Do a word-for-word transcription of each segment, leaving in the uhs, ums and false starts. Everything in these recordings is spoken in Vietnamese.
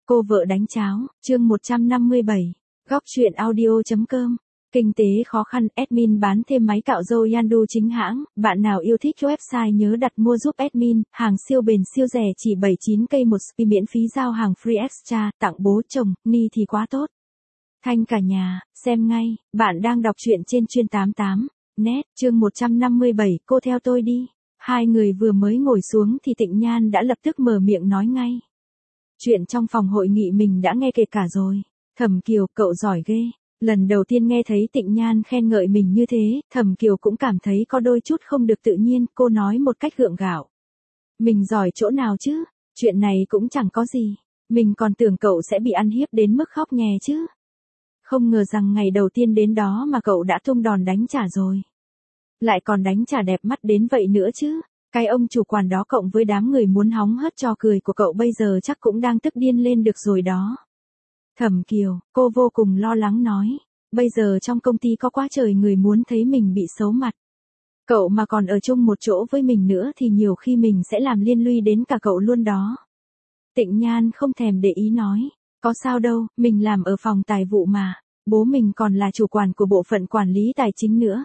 Cô vợ đánh cháo, chương một trăm năm mươi bảy, góc truyện audio.com. Kinh tế khó khăn, admin bán thêm máy cạo râu Yandu chính hãng, bạn nào yêu thích website nhớ đặt mua giúp admin, hàng siêu bền siêu rẻ chỉ bảy mươi chín k một spi miễn phí giao hàng free extra, tặng bố chồng, ni thì quá tốt. Thanh cả nhà, xem ngay, bạn đang đọc truyện trên chuyên tám mươi tám, net, chương một trăm năm mươi bảy, cô theo tôi đi. Hai người vừa mới ngồi xuống thì Tịnh Nhan đã lập tức mở miệng nói ngay. Chuyện trong phòng hội nghị mình đã nghe kể cả rồi. Thẩm Kiều, cậu giỏi ghê. Lần đầu tiên nghe thấy Tịnh Nhan khen ngợi mình như thế, Thẩm Kiều cũng cảm thấy có đôi chút không được tự nhiên, cô nói một cách gượng gạo. Mình giỏi chỗ nào chứ, chuyện này cũng chẳng có gì. Mình còn tưởng cậu sẽ bị ăn hiếp đến mức khóc nhè chứ. Không ngờ rằng ngày đầu tiên đến đó mà cậu đã tung đòn đánh trả rồi. Lại còn đánh trả đẹp mắt đến vậy nữa chứ. Cái ông chủ quản đó cộng với đám người muốn hóng hớt trò cười của cậu bây giờ chắc cũng đang tức điên lên được rồi đó. Thẩm Kiều, cô vô cùng lo lắng nói. Bây giờ trong công ty có quá trời người muốn thấy mình bị xấu mặt. Cậu mà còn ở chung một chỗ với mình nữa thì nhiều khi mình sẽ làm liên lụy đến cả cậu luôn đó. Tịnh Nhan không thèm để ý nói. Có sao đâu, mình làm ở phòng tài vụ mà. Bố mình còn là chủ quản của bộ phận quản lý tài chính nữa.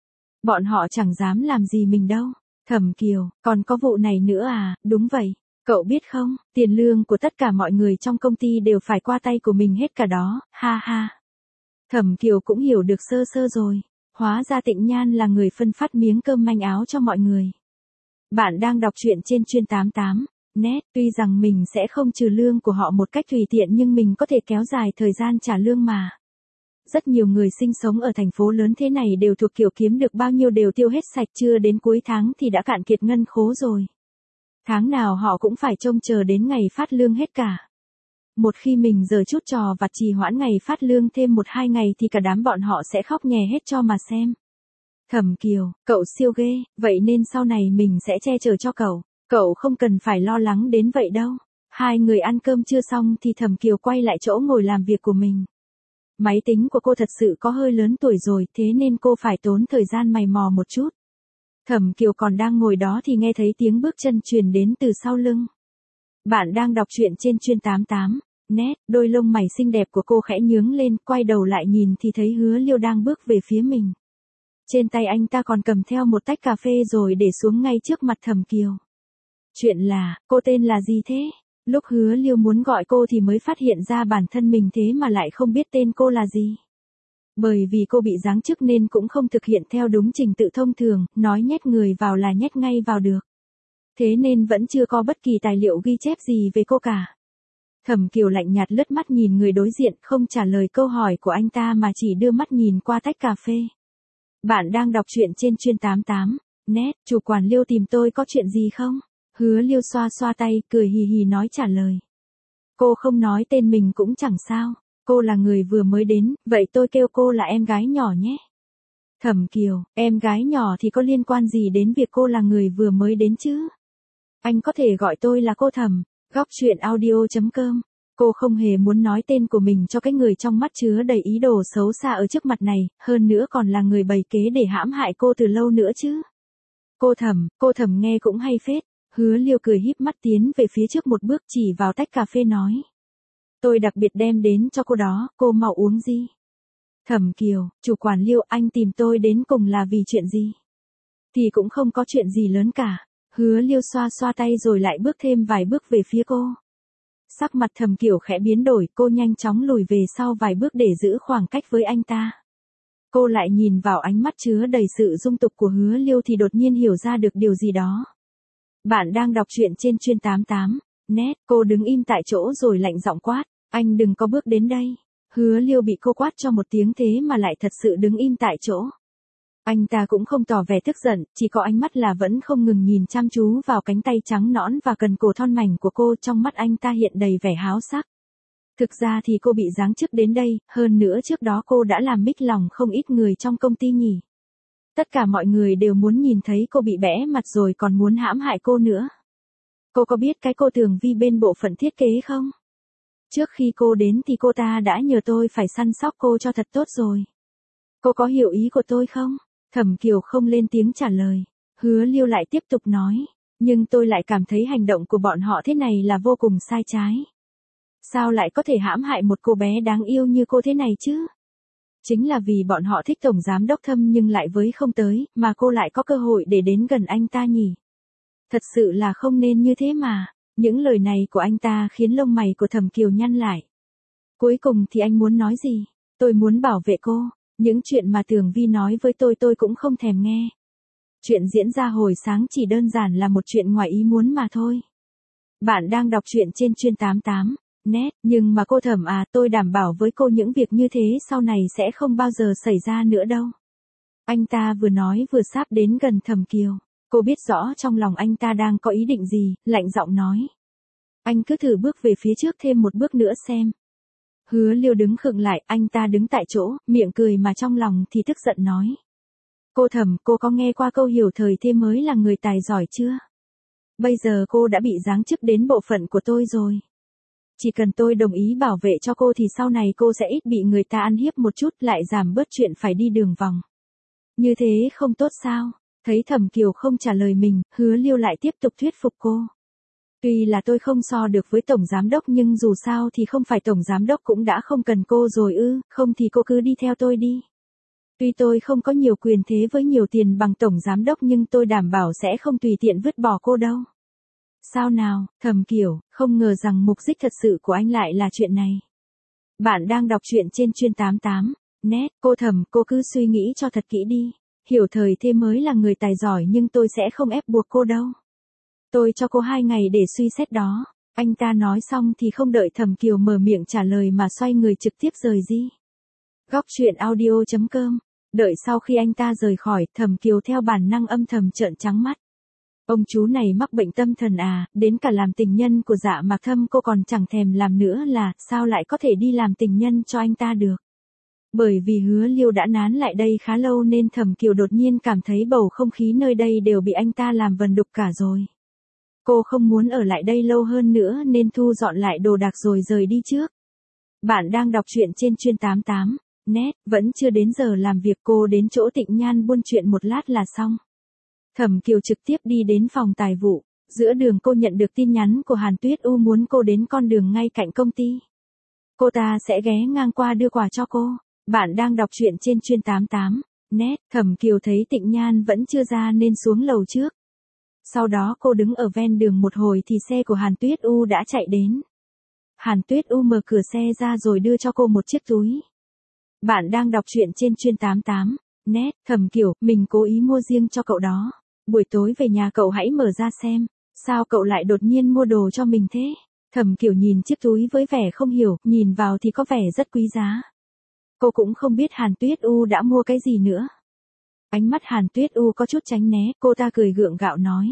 Bọn họ chẳng dám làm gì mình đâu. Thẩm Kiều, còn có vụ này nữa à, đúng vậy. Cậu biết không, tiền lương của tất cả mọi người trong công ty đều phải qua tay của mình hết cả đó, ha ha. Thẩm Kiều cũng hiểu được sơ sơ rồi. Hóa ra Tịnh Nhan là người phân phát miếng cơm manh áo cho mọi người. Bạn đang đọc truyện trên chuyên tám mươi tám, net, tuy rằng mình sẽ không trừ lương của họ một cách tùy tiện nhưng mình có thể kéo dài thời gian trả lương mà. Rất nhiều người sinh sống ở thành phố lớn thế này đều thuộc kiểu kiếm được bao nhiêu đều tiêu hết sạch, chưa đến cuối tháng thì đã cạn kiệt ngân khố rồi. Tháng nào họ cũng phải trông chờ đến ngày phát lương hết cả. Một khi mình giở chút trò vặt trì hoãn ngày phát lương thêm một hai ngày thì cả đám bọn họ sẽ khóc nhè hết cho mà xem. Thẩm Kiều, cậu siêu ghê, vậy nên sau này mình sẽ che chở cho cậu, cậu không cần phải lo lắng đến vậy đâu. Hai người ăn cơm chưa xong thì Thẩm Kiều quay lại chỗ ngồi làm việc của mình. Máy tính của cô thật sự có hơi lớn tuổi rồi, thế nên cô phải tốn thời gian mày mò một chút. Thẩm Kiều còn đang ngồi đó thì nghe thấy tiếng bước chân truyền đến từ sau lưng. Bạn đang đọc truyện trên chuyên tám mươi tám, net, đôi lông mày xinh đẹp của cô khẽ nhướng lên, quay đầu lại nhìn thì thấy Hứa Liêu đang bước về phía mình. Trên tay anh ta còn cầm theo một tách cà phê rồi để xuống ngay trước mặt Thẩm Kiều. Chuyện là, cô tên là gì thế? Lúc Hứa Liêu muốn gọi cô thì mới phát hiện ra bản thân mình thế mà lại không biết tên cô là gì. Bởi vì cô bị giáng chức nên cũng không thực hiện theo đúng trình tự thông thường, nói nhét người vào là nhét ngay vào được. Thế nên vẫn chưa có bất kỳ tài liệu ghi chép gì về cô cả. Thẩm Kiều lạnh nhạt lướt mắt nhìn người đối diện, không trả lời câu hỏi của anh ta mà chỉ đưa mắt nhìn qua tách cà phê. Bạn đang đọc truyện trên chuyên tám mươi tám, net, chủ quản Liêu tìm tôi có chuyện gì không? Hứa Liêu xoa xoa tay, cười hì hì nói trả lời. Cô không nói tên mình cũng chẳng sao, cô là người vừa mới đến, vậy tôi kêu cô là em gái nhỏ nhé. Thẩm Kiều, em gái nhỏ thì có liên quan gì đến việc cô là người vừa mới đến chứ? Anh có thể gọi tôi là cô Thẩm, góc truyện audio.com. Cô không hề muốn nói tên của mình cho cái người trong mắt chứa đầy ý đồ xấu xa ở trước mặt này, hơn nữa còn là người bày kế để hãm hại cô từ lâu nữa chứ. Cô Thẩm, cô Thẩm nghe cũng hay phết. Hứa Liêu cười híp mắt tiến về phía trước một bước chỉ vào tách cà phê nói. Tôi đặc biệt đem đến cho cô đó, cô mau uống gì? Thẩm Kiều, chủ quản Liêu, anh tìm tôi đến cùng là vì chuyện gì? Thì cũng không có chuyện gì lớn cả. Hứa Liêu xoa xoa tay rồi lại bước thêm vài bước về phía cô. Sắc mặt Thẩm Kiều khẽ biến đổi, cô nhanh chóng lùi về sau vài bước để giữ khoảng cách với anh ta. Cô lại nhìn vào ánh mắt chứa đầy sự dung tục của Hứa Liêu thì đột nhiên hiểu ra được điều gì đó. Bạn đang đọc truyện trên chuyên tám mươi tám, net, cô đứng im tại chỗ rồi lạnh giọng quát, anh đừng có bước đến đây. Hứa Liêu bị cô quát cho một tiếng thế mà lại thật sự đứng im tại chỗ. Anh ta cũng không tỏ vẻ tức giận, chỉ có ánh mắt là vẫn không ngừng nhìn chăm chú vào cánh tay trắng nõn và cần cổ thon mảnh của cô, trong mắt anh ta hiện đầy vẻ háo sắc. Thực ra thì cô bị giáng chức đến đây, hơn nữa trước đó cô đã làm mích lòng không ít người trong công ty nhỉ. Tất cả mọi người đều muốn nhìn thấy cô bị bẽ mặt rồi còn muốn hãm hại cô nữa. Cô có biết cái cô Tường Vi bên bộ phận thiết kế không? Trước khi cô đến thì cô ta đã nhờ tôi phải săn sóc cô cho thật tốt rồi. Cô có hiểu ý của tôi không? Thẩm Kiều không lên tiếng trả lời. Hứa Liêu lại tiếp tục nói. Nhưng tôi lại cảm thấy hành động của bọn họ thế này là vô cùng sai trái. Sao lại có thể hãm hại một cô bé đáng yêu như cô thế này chứ? Chính là vì bọn họ thích Tổng Giám Đốc Thâm nhưng lại với không tới, mà cô lại có cơ hội để đến gần anh ta nhỉ? Thật sự là không nên như thế mà. Những lời này của anh ta khiến lông mày của Thẩm Kiều nhăn lại. Cuối cùng thì anh muốn nói gì? Tôi muốn bảo vệ cô. Những chuyện mà Tường Vi nói với tôi tôi cũng không thèm nghe. Chuyện diễn ra hồi sáng chỉ đơn giản là một chuyện ngoài ý muốn mà thôi. Bạn đang đọc truyện trên Chuyên tám tám net, nhưng mà cô Thẩm à, tôi đảm bảo với cô những việc như thế sau này sẽ không bao giờ xảy ra nữa đâu. Anh ta vừa nói vừa sáp đến gần Thẩm Kiều. Cô biết rõ trong lòng anh ta đang có ý định gì, lạnh giọng nói. Anh cứ thử bước về phía trước thêm một bước nữa xem. Hứa Liêu đứng khựng lại, anh ta đứng tại chỗ, miệng cười mà trong lòng thì tức giận nói. Cô Thẩm, cô có nghe qua câu hiểu thời thế mới là người tài giỏi chưa? Bây giờ cô đã bị giáng chức đến bộ phận của tôi rồi. Chỉ cần tôi đồng ý bảo vệ cho cô thì sau này cô sẽ ít bị người ta ăn hiếp một chút, lại giảm bớt chuyện phải đi đường vòng. Như thế không tốt sao? Thấy Thẩm Kiều không trả lời mình, Hứa Liêu lại tiếp tục thuyết phục cô. Tuy là tôi không so được với Tổng Giám Đốc nhưng dù sao thì không phải Tổng Giám Đốc cũng đã không cần cô rồi ư, không thì cô cứ đi theo tôi đi. Tuy tôi không có nhiều quyền thế với nhiều tiền bằng Tổng Giám Đốc nhưng tôi đảm bảo sẽ không tùy tiện vứt bỏ cô đâu. Sao nào, Thẩm Kiều, không ngờ rằng mục đích thật sự của anh lại là chuyện này. Bạn đang đọc truyện trên Chuyên tám tám net, cô Thẩm, cô cứ suy nghĩ cho thật kỹ đi. Hiểu thời thế mới là người tài giỏi nhưng tôi sẽ không ép buộc cô đâu. Tôi cho cô hai ngày để suy xét đó. Anh ta nói xong thì không đợi Thẩm Kiều mở miệng trả lời mà xoay người trực tiếp rời đi. Góc truyện audio chấm com. Đợi sau khi anh ta rời khỏi, Thẩm Kiều theo bản năng âm thầm trợn trắng mắt. Ông chú này mắc bệnh tâm thần à, đến cả làm tình nhân của Dạ Mạc Thâm cô còn chẳng thèm làm nữa là, sao lại có thể đi làm tình nhân cho anh ta được. Bởi vì Hứa Liêu đã nán lại đây khá lâu nên Thẩm Kiều đột nhiên cảm thấy bầu không khí nơi đây đều bị anh ta làm vần đục cả rồi. Cô không muốn ở lại đây lâu hơn nữa nên thu dọn lại đồ đạc rồi rời đi trước. Bạn đang đọc truyện trên Chuyên tám tám net, vẫn chưa đến giờ làm việc, cô đến chỗ Tịnh Nhan buôn chuyện một lát là xong. Thẩm Kiều trực tiếp đi đến phòng tài vụ. Giữa đường cô nhận được tin nhắn của Hàn Tuyết U muốn cô đến con đường ngay cạnh công ty. Cô ta sẽ ghé ngang qua đưa quà cho cô. Bạn đang đọc truyện trên Chuyên tám tám net, Thẩm Kiều thấy Tịnh Nhan vẫn chưa ra nên xuống lầu trước. Sau đó cô đứng ở ven đường một hồi thì xe của Hàn Tuyết U đã chạy đến. Hàn Tuyết U mở cửa xe ra rồi đưa cho cô một chiếc túi. Bạn đang đọc truyện trên Chuyên tám tám net, Thẩm Kiều, mình cố ý mua riêng cho cậu đó. Buổi tối về nhà cậu hãy mở ra xem. Sao cậu lại đột nhiên mua đồ cho mình thế? Thẩm Kiều nhìn chiếc túi với vẻ không hiểu, nhìn vào thì có vẻ rất quý giá. Cô cũng không biết Hàn Tuyết U đã mua cái gì nữa. Ánh mắt Hàn Tuyết U có chút tránh né, cô ta cười gượng gạo nói.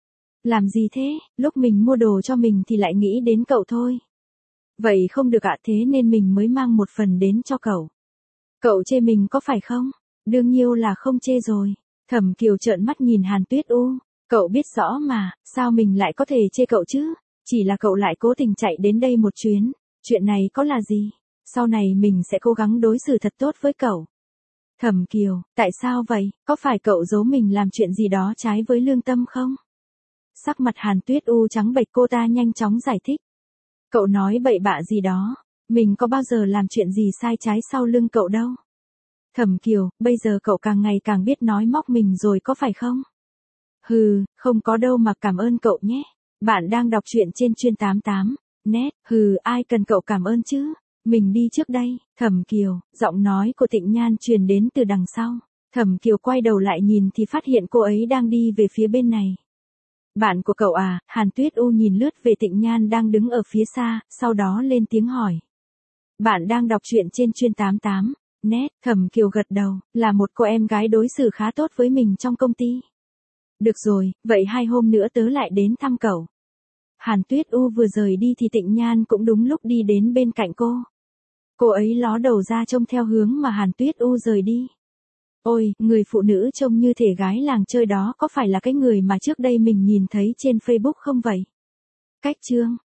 Làm gì thế, lúc mình mua đồ cho mình thì lại nghĩ đến cậu thôi. Vậy không được ạ, thế nên mình mới mang một phần đến cho cậu. Cậu chê mình có phải không? Đương nhiên là không chê rồi. Thẩm Kiều trợn mắt nhìn Hàn Tuyết U. Cậu biết rõ mà, sao mình lại có thể chê cậu chứ? Chỉ là cậu lại cố tình chạy đến đây một chuyến. Chuyện này có là gì? Sau này mình sẽ cố gắng đối xử thật tốt với cậu. Thẩm Kiều, tại sao vậy? Có phải cậu giấu mình làm chuyện gì đó trái với lương tâm không? Sắc mặt Hàn Tuyết U trắng bệch, cô ta nhanh chóng giải thích. Cậu nói bậy bạ gì đó, mình có bao giờ làm chuyện gì sai trái sau lưng cậu đâu. Thẩm Kiều, bây giờ cậu càng ngày càng biết nói móc mình rồi có phải không? Hừ, không có đâu mà cảm ơn cậu nhé. Bạn đang đọc truyện trên Chuyên tám tám net, hừ, ai cần cậu cảm ơn chứ? Mình đi trước đây. Thẩm Kiều, giọng nói của Tịnh Nhan truyền đến từ đằng sau. Thẩm Kiều quay đầu lại nhìn thì phát hiện cô ấy đang đi về phía bên này. Bạn của cậu à? Hàn Tuyết U nhìn lướt về Tịnh Nhan đang đứng ở phía xa, sau đó lên tiếng hỏi. Bạn đang đọc truyện trên Chuyên tám tám net, Thẩm Kiều gật đầu, là một cô em gái đối xử khá tốt với mình trong công ty. Được rồi, vậy hai hôm nữa tớ lại đến thăm cậu. Hàn Tuyết U vừa rời đi thì Tịnh Nhan cũng đúng lúc đi đến bên cạnh cô. Cô ấy ló đầu ra trông theo hướng mà Hàn Tuyết U rời đi. Ôi, người phụ nữ trông như thể gái làng chơi đó có phải là cái người mà trước đây mình nhìn thấy trên Facebook không vậy? Cách chương